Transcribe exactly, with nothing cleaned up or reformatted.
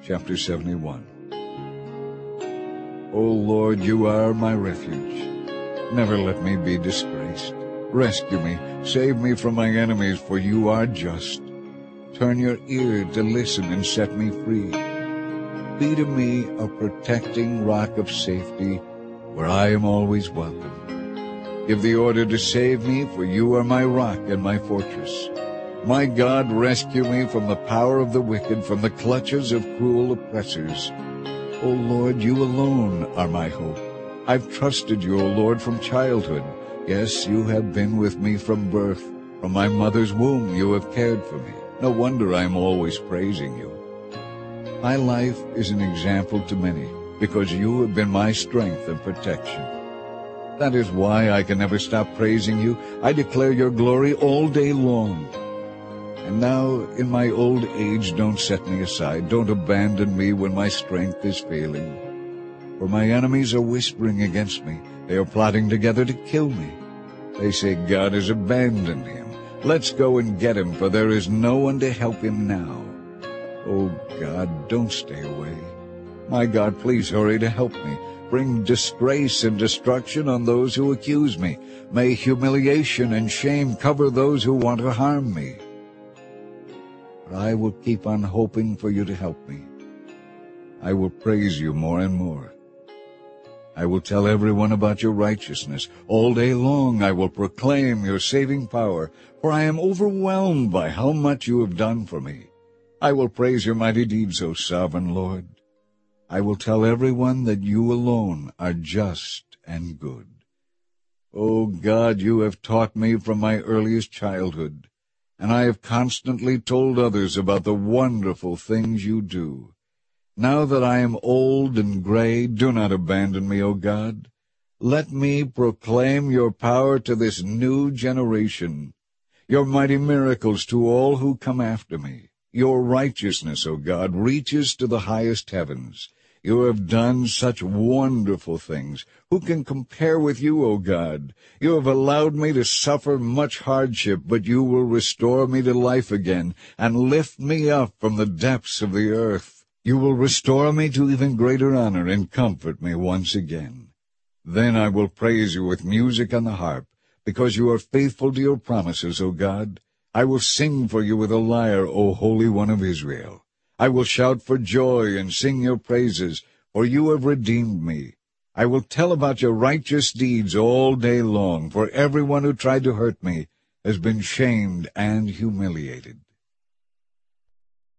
chapter seventy-one. O Lord, you are my refuge. Never let me be disgraced. Rescue me, save me from my enemies, for you are just. Turn your ear to listen and set me free. Be to me a protecting rock of safety, where I am always welcome. Give the order to save me, for you are my rock and my fortress. My God, rescue me from the power of the wicked, from the clutches of cruel oppressors. O Lord, you alone are my hope. I've trusted you, O Lord, from childhood. Yes, you have been with me from birth. From my mother's womb you have cared for me. No wonder I am always praising you. My life is an example to many, because you have been my strength and protection. That is why I can never stop praising you. I declare your glory all day long. And now, in my old age, don't set me aside. Don't abandon me when my strength is failing. For my enemies are whispering against me. They are plotting together to kill me. They say God has abandoned him. Let's go and get him, for there is no one to help him now. Oh God, don't stay away. My God, please hurry to help me. Bring disgrace and destruction on those who accuse me. May humiliation and shame cover those who want to harm me. But I will keep on hoping for you to help me. I will praise you more and more. I will tell everyone about your righteousness. All day long I will proclaim your saving power, for I am overwhelmed by how much you have done for me. I will praise your mighty deeds, O sovereign Lord. I will tell everyone that you alone are just and good. O God, you have taught me from my earliest childhood, and I have constantly told others about the wonderful things you do. Now that I am old and gray, do not abandon me, O God. Let me proclaim your power to this new generation, your mighty miracles to all who come after me. Your righteousness, O God, reaches to the highest heavens. You have done such wonderful things. Who can compare with you, O God? You have allowed me to suffer much hardship, but you will restore me to life again and lift me up from the depths of the earth. You will restore me to even greater honor and comfort me once again. Then I will praise you with music on the harp, because you are faithful to your promises, O God. I will sing for you with a lyre, O Holy One of Israel. I will shout for joy and sing your praises, for you have redeemed me. I will tell about your righteous deeds all day long, for everyone who tried to hurt me has been shamed and humiliated.